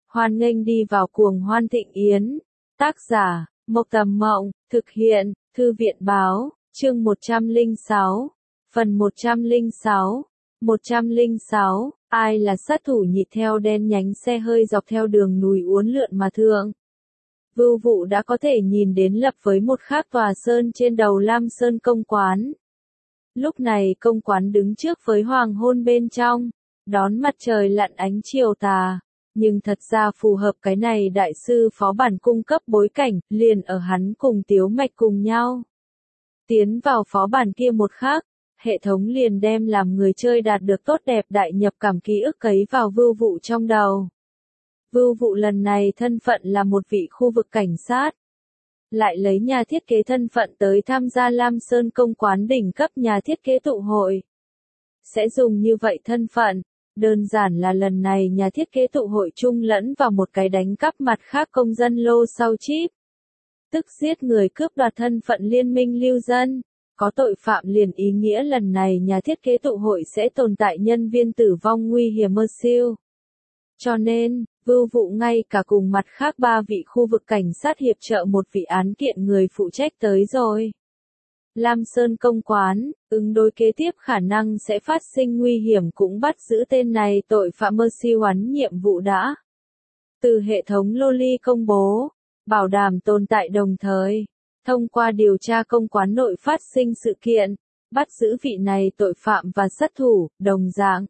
Hoan nghênh đi vào cuồng hoan thịnh yến. Tác giả, Mộc Tầm Mộng, thực hiện, Thư viện Báo, chương 106, phần 106. 106, ai là sát thủ nhịt theo đen nhánh xe hơi dọc theo đường núi uốn lượn mà thượng. Vưu Vụ đã có thể nhìn đến lập với một khác tòa sơn trên đầu Lam Sơn công quán. Lúc này công quán đứng trước với hoàng hôn bên trong, đón mặt trời lặn ánh chiều tà. Nhưng thật ra phù hợp cái này đại sư phó bản cung cấp bối cảnh, liền ở hắn cùng Tiếu Mạch cùng nhau. Tiến vào phó bản kia một khắc, hệ thống liền đem làm người chơi đạt được tốt đẹp đại nhập cảm ký ức cấy vào Vưu Vụ trong đầu. Vưu Vụ lần này thân phận là một vị khu vực cảnh sát. Lại lấy nhà thiết kế thân phận tới tham gia Lam Sơn công quán đỉnh cấp nhà thiết kế tụ hội. Sẽ dùng như vậy thân phận. Đơn giản là lần này nhà thiết kế tụ hội chung lẫn vào một cái đánh cắp mặt khác công dân lô sau chip. Tức giết người cướp đoạt thân phận liên minh lưu dân. Có tội phạm liền ý nghĩa lần này nhà thiết kế tụ hội sẽ tồn tại nhân viên tử vong nguy hiểm mơ siêu. Cho nên, Vưu Vụ ngay cả cùng mặt khác 3 vị khu vực cảnh sát hiệp trợ một vị án kiện người phụ trách tới rồi. Lam Sơn công quán, ứng đối kế tiếp khả năng sẽ phát sinh nguy hiểm cũng bắt giữ tên này tội phạm mơ siêu hoán nhiệm vụ đã. Từ hệ thống Loli công bố, bảo đảm tồn tại đồng thời, thông qua điều tra công quán nội phát sinh sự kiện, bắt giữ vị này tội phạm và sát thủ, đồng dạng.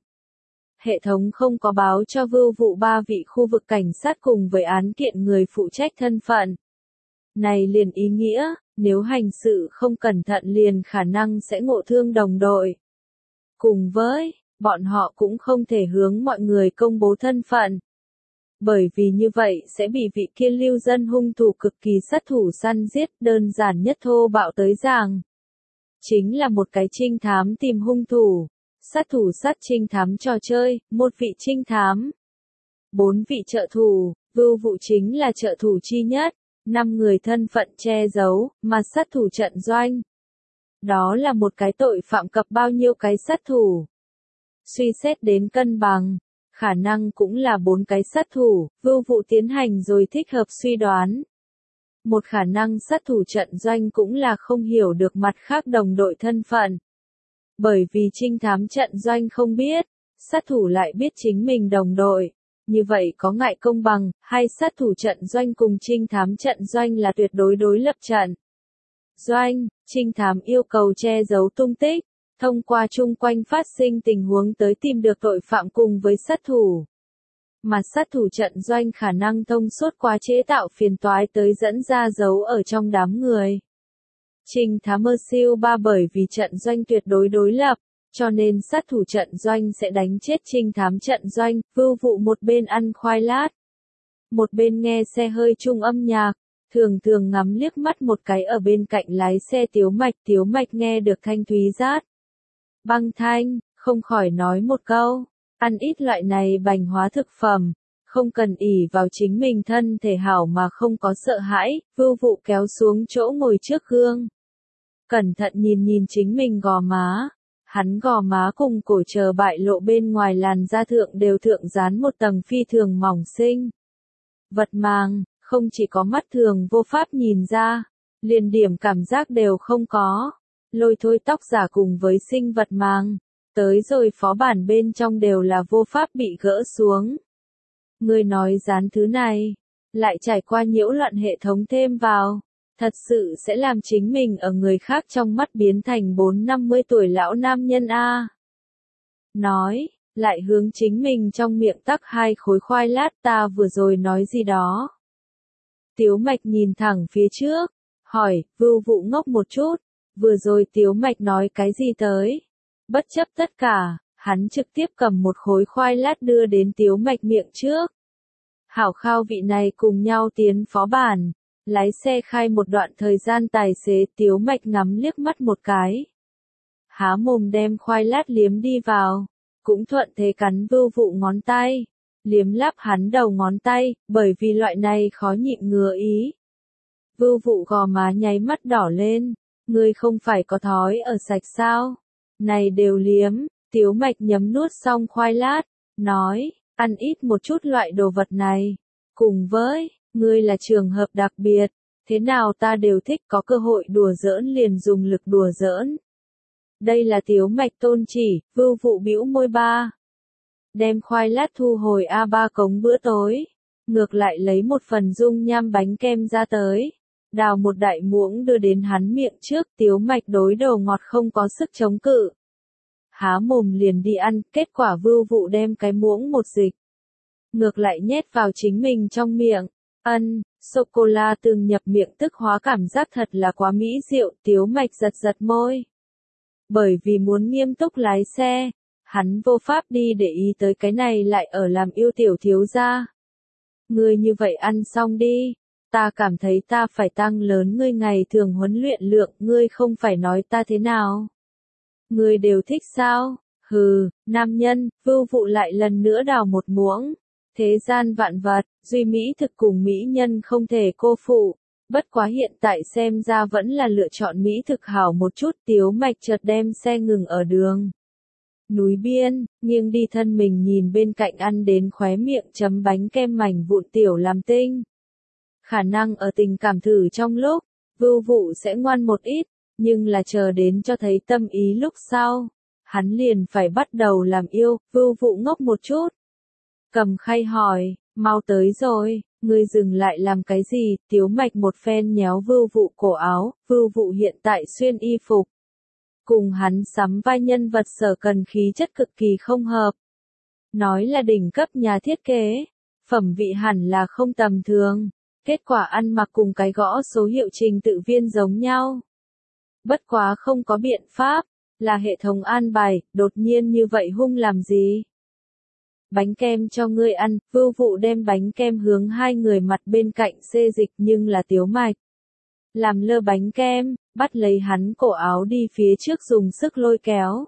Hệ thống không có báo cho Vưu Vụ 3 vị khu vực cảnh sát cùng với án kiện người phụ trách thân phận. Này liền ý nghĩa, nếu hành sự không cẩn thận liền khả năng sẽ ngộ thương đồng đội. Cùng với, bọn họ cũng không thể hướng mọi người công bố thân phận. Bởi vì như vậy sẽ bị vị kia lưu dân hung thủ cực kỳ sát thủ săn giết, đơn giản nhất thô bạo tới giảng. Chính là một cái trinh thám tìm hung thủ. Sát thủ sát trinh thám trò chơi, một vị trinh thám. 4 vị trợ thủ, Vưu Vụ chính là trợ thủ chi nhất. 5 người thân phận che giấu, mà sát thủ trận doanh. Đó là một cái tội phạm cập bao nhiêu cái sát thủ. Suy xét đến cân bằng, khả năng cũng là 4 cái sát thủ, Vưu Vụ tiến hành rồi thích hợp suy đoán. Một khả năng sát thủ trận doanh cũng là không hiểu được mặt khác đồng đội thân phận. Bởi vì trinh thám trận doanh không biết, sát thủ lại biết chính mình đồng đội. Như vậy có ngại công bằng, hay sát thủ trận doanh cùng trinh thám trận doanh là tuyệt đối đối lập trận. Doanh, trinh thám yêu cầu che giấu tung tích, thông qua chung quanh phát sinh tình huống tới tìm được tội phạm cùng với sát thủ. Mà sát thủ trận doanh khả năng thông suốt quá chế tạo phiền toái tới dẫn ra dấu ở trong đám người. Trinh thám mơ siêu 3 bởi vì trận doanh tuyệt đối đối lập. Cho nên sát thủ trận doanh sẽ đánh chết trinh thám trận doanh, Vưu Vụ một bên ăn khoai lát. Một bên nghe xe hơi chung âm nhạc, thường ngắm liếc mắt một cái ở bên cạnh lái xe Tiếu Mạch nghe được thanh thúy rát. Băng thanh, không khỏi nói một câu, ăn ít loại này bành hóa thực phẩm, không cần ỷ vào chính mình thân thể hảo mà không có sợ hãi, Vưu Vụ kéo xuống chỗ ngồi trước gương. Cẩn thận nhìn chính mình gò má. Hắn gò má cùng cổ chờ bại lộ bên ngoài làn da thượng đều thượng dán một tầng phi thường mỏng xinh. Vật màng, không chỉ có mắt thường vô pháp nhìn ra, liền điểm cảm giác đều không có. Lôi thôi tóc giả cùng với sinh vật màng, tới rồi phó bản bên trong đều là vô pháp bị gỡ xuống. Người nói dán thứ này, lại trải qua nhiễu loạn hệ thống thêm vào. Thật sự sẽ làm chính mình ở người khác trong mắt biến thành 4-50 tuổi lão nam nhân a. Nói, lại hướng chính mình trong miệng tắc 2 khối khoai lát ta vừa rồi nói gì đó. Tiếu Mạch nhìn thẳng phía trước, hỏi, Vưu Vụ ngốc một chút, vừa rồi Tiếu Mạch nói cái gì tới. Bất chấp tất cả, hắn trực tiếp cầm một khối khoai lát đưa đến Tiếu Mạch miệng trước. Hảo khao vị này cùng nhau tiến phó bản. Lái xe khai một đoạn thời gian tài xế Tiếu Mạch ngắm liếc mắt một cái. Há mồm đem khoai lát liếm đi vào, cũng thuận thế cắn Vưu Vụ ngón tay, liếm láp hắn đầu ngón tay, bởi vì loại này khó nhịn ngứa ý. Vưu Vụ gò má nháy mắt đỏ lên, ngươi không phải có thói ở sạch sao? Này đều liếm, Tiếu Mạch nhấm nuốt xong khoai lát, nói, ăn ít một chút loại đồ vật này, Cùng với, ngươi là trường hợp đặc biệt, thế nào ta đều thích, có cơ hội đùa giỡn liền dùng lực đùa giỡn. Đây là Tiếu Mạch tôn chỉ, Vưu Vụ bĩu môi ba. Đem khoai lát thu hồi ba cống bữa tối. Ngược lại lấy một phần dung nham bánh kem ra tới. Đào một đại muỗng đưa đến hắn miệng trước, Tiếu Mạch đối đồ ngọt không có sức chống cự. Há mồm liền đi ăn, kết quả Vưu Vụ đem cái muỗng một dịch. Ngược lại nhét vào chính mình trong miệng. Sô-cô-la từng nhập miệng tức hóa cảm giác thật là quá mỹ diệu, Tiếu Mạch giật giật môi. Bởi vì muốn nghiêm túc lái xe, hắn vô pháp đi để ý tới cái này lại ở làm yêu tiểu thiếu gia. Ngươi như vậy ăn xong đi, ta cảm thấy ta phải tăng lớn ngươi ngày thường huấn luyện lượng, ngươi không phải nói ta thế nào. Ngươi đều thích sao? Hừ, nam nhân, Vưu Vụ lại lần nữa đào một muỗng. Thế gian vạn vật, duy mỹ thực cùng mỹ nhân không thể cô phụ. Bất quá hiện tại xem ra vẫn là lựa chọn mỹ thực hảo một chút. Tiếu Mạch chợt đem xe ngừng ở đường núi biên, nghiêng đi thân mình nhìn bên cạnh ăn đến khóe miệng chấm bánh kem mảnh vụn tiểu làm tinh. Khả năng ở tình cảm thử trong lúc, Vưu Vụ sẽ ngoan một ít, nhưng là chờ đến cho thấy tâm ý lúc sau, hắn liền phải bắt đầu làm yêu. Vưu Vụ ngốc một chút. Cầm khay hỏi, mau tới rồi, ngươi dừng lại làm cái gì? Tiếu Mạch một phen nhéo Vưu Vụ cổ áo, Vưu Vụ hiện tại xuyên y phục. Cùng hắn sắm vai nhân vật sở cần khí chất cực kỳ không hợp. Nói là đỉnh cấp nhà thiết kế, phẩm vị hẳn là không tầm thường, kết quả ăn mặc cùng cái gõ số hiệu trình tự viên giống nhau. Bất quá không có biện pháp, là hệ thống an bài, đột nhiên như vậy hung làm gì? Bánh kem cho ngươi ăn, Vưu Vụ đem bánh kem hướng hai người mặt bên cạnh xê dịch nhưng là Tiếu Mạch. Làm lơ bánh kem, bắt lấy hắn cổ áo đi phía trước dùng sức lôi kéo.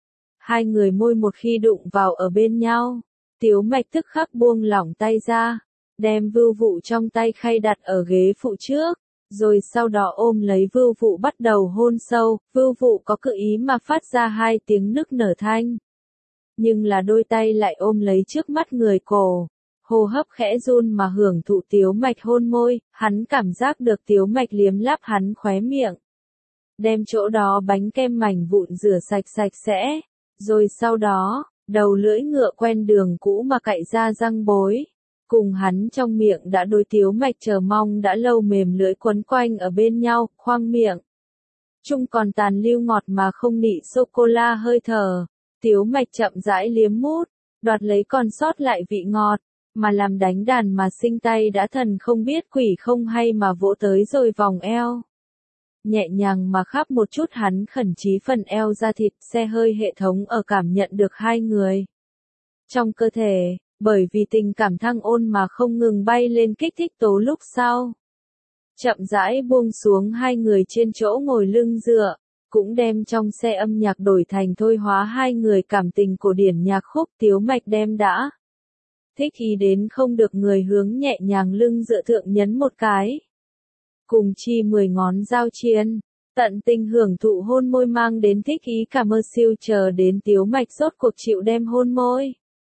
Hai người môi một khi đụng vào ở bên nhau, Tiếu Mạch tức khắc buông lỏng tay ra, đem Vưu Vụ trong tay khay đặt ở ghế phụ trước, rồi sau đó ôm lấy Vưu Vụ bắt đầu hôn sâu. Vưu Vụ có cự ý mà phát ra hai tiếng nức nở thanh. Nhưng là đôi tay lại ôm lấy trước mắt người cổ. Hô hấp khẽ run mà hưởng thụ Tiếu Mạch hôn môi, hắn cảm giác được Tiếu Mạch liếm láp hắn khóe miệng. Đem chỗ đó bánh kem mảnh vụn rửa sạch sạch sẽ, rồi sau đó, đầu lưỡi ngựa quen đường cũ mà cạy ra răng bối. Cùng hắn trong miệng đã đối Tiếu Mạch chờ mong đã lâu mềm lưỡi quấn quanh ở bên nhau, khoang miệng. Chung còn tàn lưu ngọt mà không nị sô-cô-la hơi thở. Tiếu Mạch chậm rãi liếm mút, đoạt lấy còn sót lại vị ngọt. Mà làm đánh đàn mà sinh tay đã thần không biết quỷ không hay mà vỗ tới rồi vòng eo. Nhẹ nhàng mà khắp một chút hắn khẩn trí phần eo ra thịt, xe hơi hệ thống ở cảm nhận được hai người. Trong cơ thể, bởi vì tình cảm thăng ôn mà không ngừng bay lên kích thích tố lúc sau. Chậm rãi buông xuống hai người trên chỗ ngồi lưng dựa, cũng đem trong xe âm nhạc đổi thành thôi hóa hai người cảm tình cổ điển nhạc khúc. Tiếu Mạch đem đã thích ý đến không được người hướng nhẹ nhàng lưng dựa thượng nhấn một cái. Cùng chi 10 ngón giao chiên, tận tình hưởng thụ hôn môi mang đến thích ý cả mơ siêu chờ đến Tiếu Mạch rốt cuộc chịu đem hôn môi.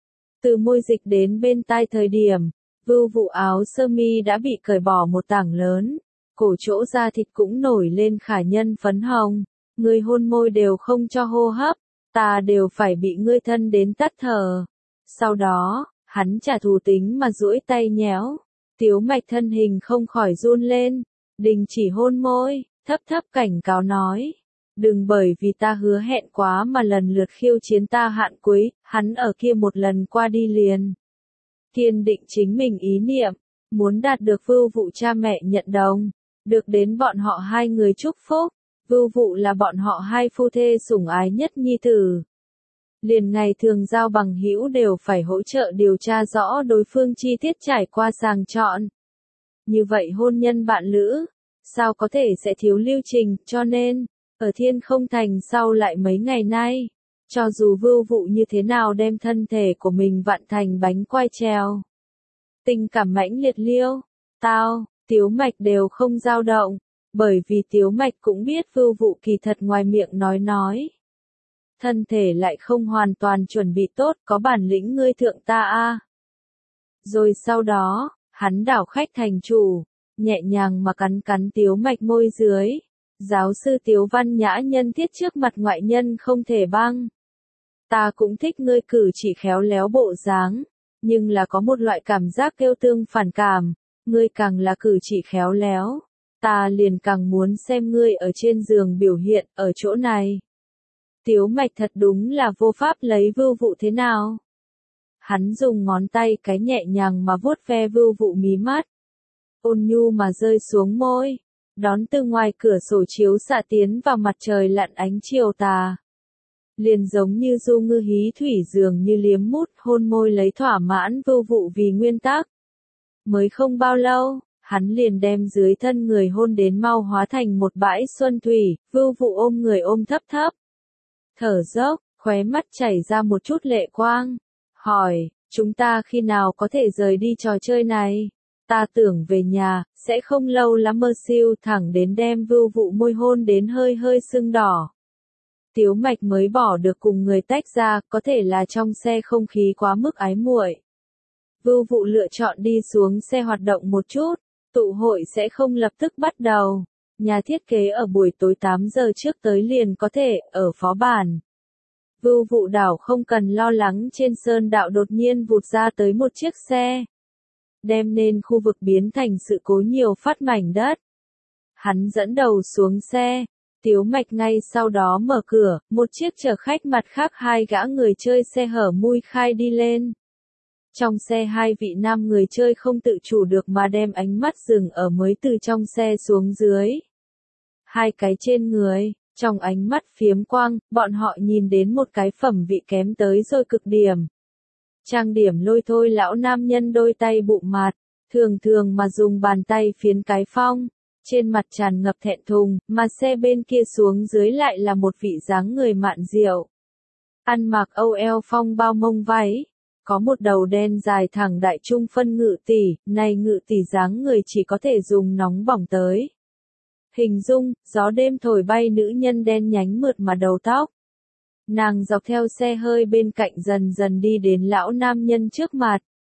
Từ môi dịch đến bên tai thời điểm, Vưu Vụ áo sơ mi đã bị cởi bỏ một tảng lớn, cổ chỗ da thịt cũng nổi lên khả nhân phấn hồng, ngươi hôn môi đều không cho hô hấp, ta đều phải bị ngươi thân đến tắt thở. Sau đó, hắn trả thù tính mà duỗi tay nhéo, Tiếu Mạch thân hình không khỏi run lên, đình chỉ hôn môi, thấp thấp cảnh cáo nói. Đừng bởi vì ta hứa hẹn quá mà lần lượt khiêu chiến ta hạn cuối, hắn ở kia một lần qua đi liền. Kiên định chính mình ý niệm, muốn đạt được Vưu Vụ cha mẹ nhận đồng, được đến bọn họ hai người chúc phúc, Vưu Vụ là bọn họ hai phu thê sủng ái nhất nhi tử. Liền ngày thường giao bằng hữu đều phải hỗ trợ điều tra rõ đối phương chi tiết trải qua sàng chọn. Như vậy hôn nhân bạn lữ, sao có thể sẽ thiếu lưu trình, cho nên, ở Thiên Không Thành sau lại mấy ngày nay, cho dù Vưu Vụ như thế nào đem thân thể của mình vặn thành bánh quai trèo. Tình cảm mãnh liệt liêu, Tiếu Mạch đều không dao động, bởi vì Tiếu Mạch cũng biết Vưu Vụ kỳ thật ngoài miệng nói. Thân thể lại không hoàn toàn chuẩn bị tốt, có bản lĩnh ngươi thượng ta a. Rồi sau đó, Hắn đảo khách thành chủ, nhẹ nhàng mà cắn cắn Tiếu Mạch môi dưới. Giáo sư Tiếu văn nhã nhân thiết trước mặt ngoại nhân không thể băng. Ta cũng thích ngươi cử chỉ khéo léo bộ dáng, nhưng là có một loại cảm giác kêu tương phản cảm, ngươi càng là cử chỉ khéo léo, ta liền càng muốn xem ngươi ở trên giường biểu hiện ở chỗ này. Tiếu Mạch thật đúng là vô pháp lấy Vưu Vụ thế nào. Hắn dùng ngón tay cái nhẹ nhàng mà vuốt ve Vưu Vụ mí mắt, ôn nhu mà rơi xuống môi, đón từ ngoài cửa sổ chiếu xạ tiến vào mặt trời lặn ánh chiều tà. Liền giống như du ngư hí thủy dường như liếm mút hôn môi lấy thỏa mãn Vưu Vụ vì nguyên tắc. Mới không bao lâu, hắn liền đem dưới thân người hôn đến mau hóa thành một bãi xuân thủy, Vưu Vụ ôm người ôm thấp thấp. Thở dốc, khóe mắt chảy ra một chút lệ quang. Hỏi, chúng ta khi nào có thể rời đi trò chơi này? Ta tưởng về nhà, sẽ không lâu lắm. Mơ siêu thẳng đến đem Vưu Vụ môi hôn đến hơi hơi sưng đỏ. Tiếu Mạch mới bỏ được cùng người tách ra, có thể là trong xe không khí quá mức ái muội. Vưu Vụ lựa chọn đi xuống xe hoạt động một chút, tụ hội sẽ không lập tức bắt đầu. Nhà thiết kế ở buổi tối 8 giờ trước tới liền có thể, ở phó bản. Vưu Vụ đảo không cần lo lắng trên sơn đạo đột nhiên vụt ra tới một chiếc xe. Đem nên khu vực biến thành sự cố nhiều phát mảnh đất. Hắn dẫn đầu xuống xe. Tiếu Mạch ngay sau đó mở cửa, một chiếc chở khách mặt khác hai gã người chơi xe hở mui khai đi lên. Trong xe hai vị nam người chơi không tự chủ được mà đem ánh mắt dừng ở mới từ trong xe xuống dưới. Hai cái trên người, trong ánh mắt phiếm quang, bọn họ nhìn đến một cái phẩm vị kém tới rồi cực điểm. Trang điểm lôi thôi lão nam nhân đôi tay bụng mặt, thường thường mà dùng bàn tay phiến cái phong. Trên mặt tràn ngập thẹn thùng, mà xe bên kia xuống dưới lại là một vị dáng người mạn diệu. Ăn mặc âu eo phong bao mông váy, có một đầu đen dài thẳng đại trung phân ngự tỷ, này ngự tỷ dáng người chỉ có thể dùng nóng bỏng tới. Hình dung, gió đêm thổi bay nữ nhân đen nhánh mượt mà đầu tóc. Nàng dọc theo xe hơi bên cạnh dần dần đi đến lão nam nhân trước mặt.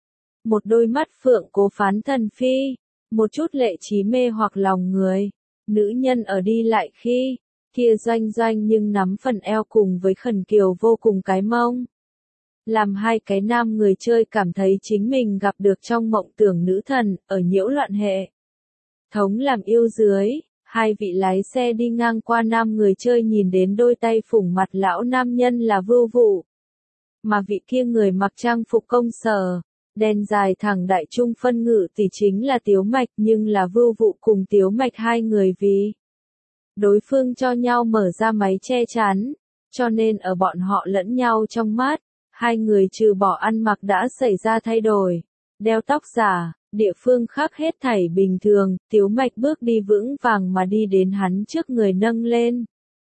Một đôi mắt phượng cố phán thần phi. Một chút lệ trí mê hoặc lòng người. Nữ nhân ở đi lại khi, kia doanh doanh nhưng nắm phần eo cùng với khẩn kiều vô cùng cái mông. Làm hai cái nam người chơi cảm thấy chính mình gặp được trong mộng tưởng nữ thần, ở nhiễu loạn hệ. Thống làm yêu dưới, hai vị lái xe đi ngang qua nam người chơi nhìn đến đôi tay phủng mặt lão nam nhân là Vưu Vụ. Mà vị kia người mặc trang phục công sở. Đen dài thẳng đại trung phân ngự tỷ chính là Tiếu Mạch, nhưng là Vưu Vụ cùng Tiếu Mạch hai người vì đối phương cho nhau mở ra máy che chắn, cho nên ở bọn họ lẫn nhau trong mắt, hai người trừ bỏ ăn mặc đã xảy ra thay đổi. Đeo tóc giả, địa phương khác hết thảy bình thường, Tiếu Mạch bước đi vững vàng mà đi đến hắn trước người nâng lên.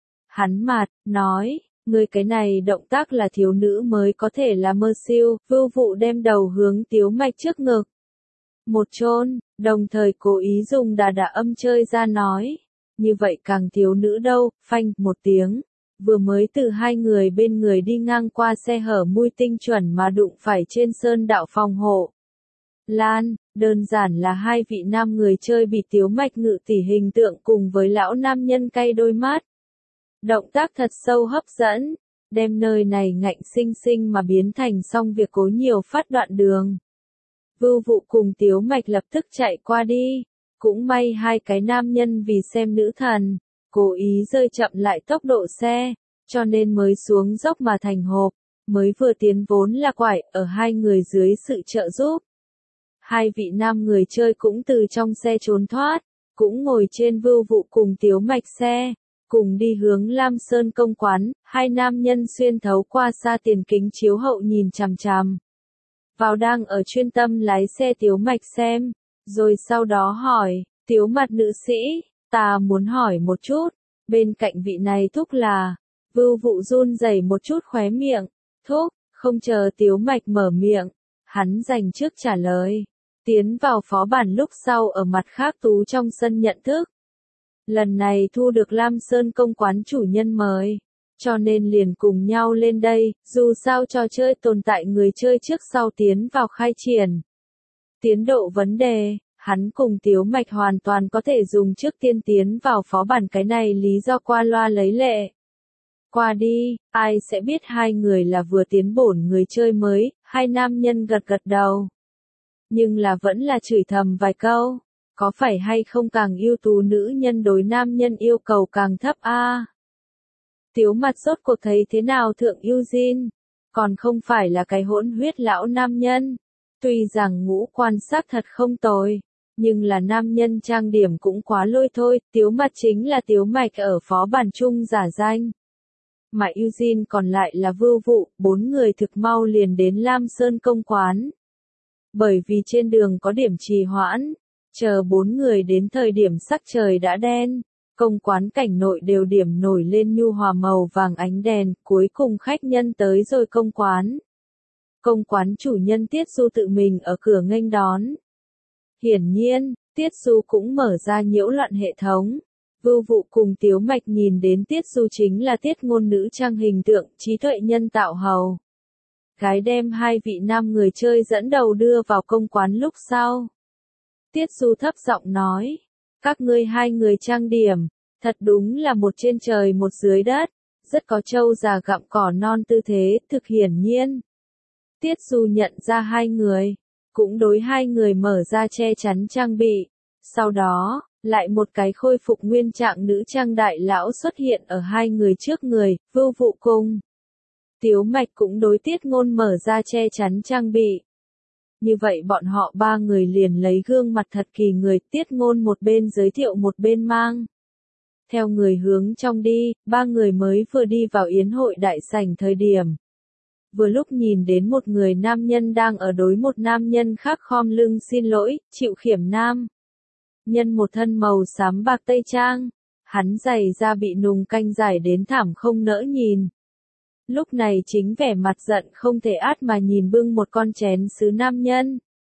Hắn mặt, nói. Người cái này động tác là thiếu nữ mới có thể là mơ siêu, Vưu Vụ đem đầu hướng Tiếu Mạch trước ngực. Một chôn, đồng thời cố ý dùng đà đà âm chơi ra nói. Như vậy càng thiếu nữ đâu, phanh, một tiếng. Vừa mới từ hai người bên người đi ngang qua xe hở mui tinh chuẩn mà đụng phải trên sơn đạo phòng hộ. Lan, đơn giản là hai vị nam người chơi bị Tiếu Mạch ngự tỷ hình tượng cùng với lão nam nhân cay đôi mắt. Động tác thật sâu hấp dẫn, đem nơi này ngạnh sinh sinh mà biến thành xong việc cố nhiều phát đoạn đường. Vưu Vụ cùng Tiếu Mạch lập tức chạy qua đi, cũng may hai cái nam nhân vì xem nữ thần, cố ý rơi chậm lại tốc độ xe, cho nên mới xuống dốc mà thành hộp, mới vừa tiến vốn là quải ở hai người dưới sự trợ giúp. Hai vị nam người chơi cũng từ trong xe trốn thoát, cũng ngồi trên Vưu Vụ cùng Tiếu Mạch xe. Cùng đi hướng Lam Sơn công quán, hai nam nhân xuyên thấu qua xa tiền kính chiếu hậu nhìn chằm chằm. Vào đang ở chuyên tâm lái xe Tiếu Mạch xem, rồi sau đó hỏi, Tiếu mặt nữ sĩ, ta muốn hỏi một chút, bên cạnh vị này thúc là, Vưu Vụ run rẩy một chút khóe miệng, thúc, không chờ Tiếu Mạch mở miệng, hắn dành trước trả lời, tiến vào phó bản lúc sau ở mặt khác tú trong sân nhận thức. Lần này thu được Lam Sơn công quán chủ nhân mời, cho nên liền cùng nhau lên đây, dù sao trò chơi tồn tại người chơi trước sau tiến vào khai triển. Tiến độ vấn đề, hắn cùng Tiếu Mạch hoàn toàn có thể dùng trước tiên tiến vào phó bản, cái này lý do qua loa lấy lệ. Qua đi, ai sẽ biết hai người là vừa tiến bổn người chơi mới, hai nam nhân gật gật đầu. Nhưng là vẫn là chửi thầm vài câu, có phải hay không càng ưu tú nữ nhân đối nam nhân yêu cầu càng thấp a? Tiếu Mặt rốt cuộc thấy thế nào thượng Eugene, còn không phải là cái hỗn huyết lão nam nhân. Tuy rằng ngũ quan sắc thật không tồi, nhưng là nam nhân trang điểm cũng quá lôi thôi, Tiếu Mặt chính là Tiếu Mạch ở phó bản chung giả danh. Mà Eugene còn lại là Vưu Vụ, bốn người thực mau liền đến Lam Sơn công quán. Bởi vì trên đường có điểm trì hoãn, chờ bốn người đến thời điểm sắc trời đã đen, công quán cảnh nội đều điểm nổi lên nhu hòa màu vàng ánh đèn, cuối cùng khách nhân tới rồi công quán. Công quán chủ nhân Tiết Du tự mình ở cửa nghênh đón. Hiển nhiên, Tiết Du cũng mở ra nhiễu loạn hệ thống. Vưu Vụ cùng Tiếu Mạch nhìn đến Tiết Du chính là Tiết ngôn nữ trang hình tượng, trí tuệ nhân tạo hầu. Gái đem hai vị nam người chơi dẫn đầu đưa vào công quán lúc sau. Tiết Du thấp giọng nói, các ngươi hai người trang điểm, thật đúng là một trên trời một dưới đất, rất có trâu già gặm cỏ non tư thế, thực hiển nhiên. Tiết Du nhận ra hai người, cũng đối hai người mở ra che chắn trang bị. Sau đó, lại một cái khôi phục nguyên trạng nữ trang đại lão xuất hiện ở hai người trước người, Vưu Vụ cùng Tiếu Mạch cũng đối Tiết ngôn mở ra che chắn trang bị. Như vậy bọn họ ba người liền lấy gương mặt thật kỳ người, Tiết ngôn một bên giới thiệu một bên mang. Theo người hướng trong đi, ba người mới vừa đi vào yến hội đại sảnh thời điểm. Vừa lúc nhìn đến một người nam nhân đang ở đối một nam nhân khác khom lưng xin lỗi, chịu khiểm nam. Nhân một thân màu xám bạc tây trang, hắn giày da bị nùng canh giải đến thảm không nỡ nhìn. Lúc này chính vẻ mặt giận không thể át mà nhìn bưng một con chén sứ nam nhân.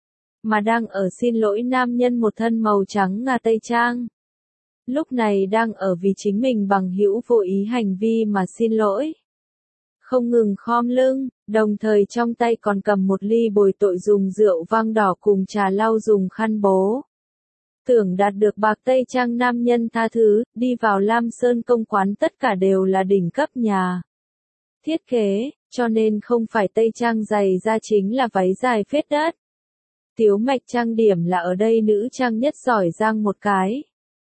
Mà đang ở xin lỗi nam nhân một thân màu trắng ngà tây trang. Lúc này đang ở vì chính mình bằng hữu vô ý hành vi mà xin lỗi. Không ngừng khom lưng, đồng thời trong tay còn cầm một ly bồi tội dùng rượu vang đỏ cùng trà lau dùng khăn bố. Tưởng đạt được bạc tây trang nam nhân tha thứ, đi vào Lam Sơn công quán tất cả đều là đỉnh cấp nhà thiết kế, cho nên không phải tây trang dày da chính là váy dài phết đất. Tiếu Mạch trang điểm là ở đây nữ trang nhất giỏi giang một cái.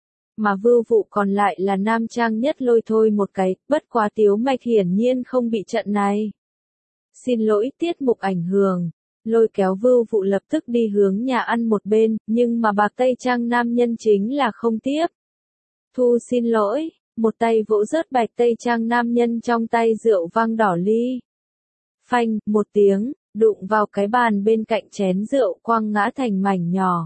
Mà Vưu Vụ còn lại là nam trang nhất lôi thôi một cái, bất quá Tiếu Mạch hiển nhiên không bị trận này. Xin lỗi tiết mục ảnh hưởng, lôi kéo Vưu Vụ lập tức đi hướng nhà ăn một bên, nhưng mà bạc tây trang nam nhân chính là không tiếp. Thu xin lỗi, một tay vỗ rớt bạch tây trang nam nhân trong tay rượu vang đỏ ly. Phanh, một tiếng, đụng vào cái bàn bên cạnh chén rượu quăng ngã thành mảnh nhỏ.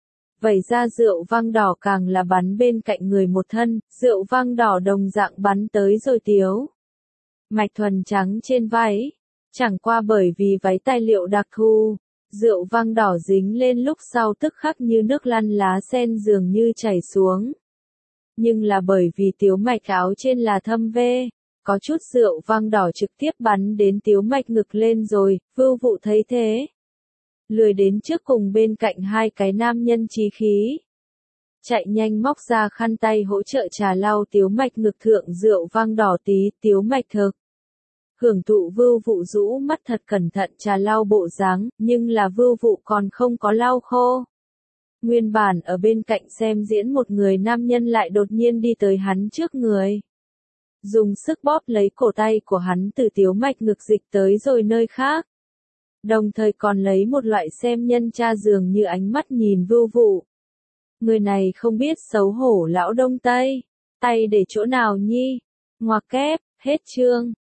Vẩy ra rượu vang đỏ càng là bắn bên cạnh người một thân, rượu vang đỏ đồng dạng bắn tới rồi Tiếu Mạch thuần trắng trên váy. Chẳng qua bởi vì váy tài liệu đặc thù, rượu vang đỏ dính lên lúc sau tức khắc như nước lăn lá sen dường như chảy xuống. Nhưng là bởi vì Tiếu Mạch áo trên là thâm vê, có chút rượu vang đỏ trực tiếp bắn đến Tiếu Mạch ngực lên rồi, Vưu Vụ thấy thế. Lười đến trước cùng bên cạnh hai cái nam nhân chí khí. Chạy nhanh móc ra khăn tay hỗ trợ trà lau Tiếu Mạch ngực thượng rượu vang đỏ tí, Tiếu Mạch thực. Hưởng thụ Vưu Vụ rũ mắt thật cẩn thận trà lau bộ dáng, nhưng là Vưu Vụ còn không có lau khô. Nguyên bản ở bên cạnh xem diễn một người nam nhân lại đột nhiên đi tới hắn trước người. Dùng sức bóp lấy cổ tay của hắn từ Tiếu Mạch ngực dịch tới rồi nơi khác. Đồng thời còn lấy một loại xem nhân tra dường như ánh mắt nhìn Vưu Vụ. Người này không biết xấu hổ lão Đông Tây. Tay để chỗ nào nhi? Ngoặc kép, hết chương.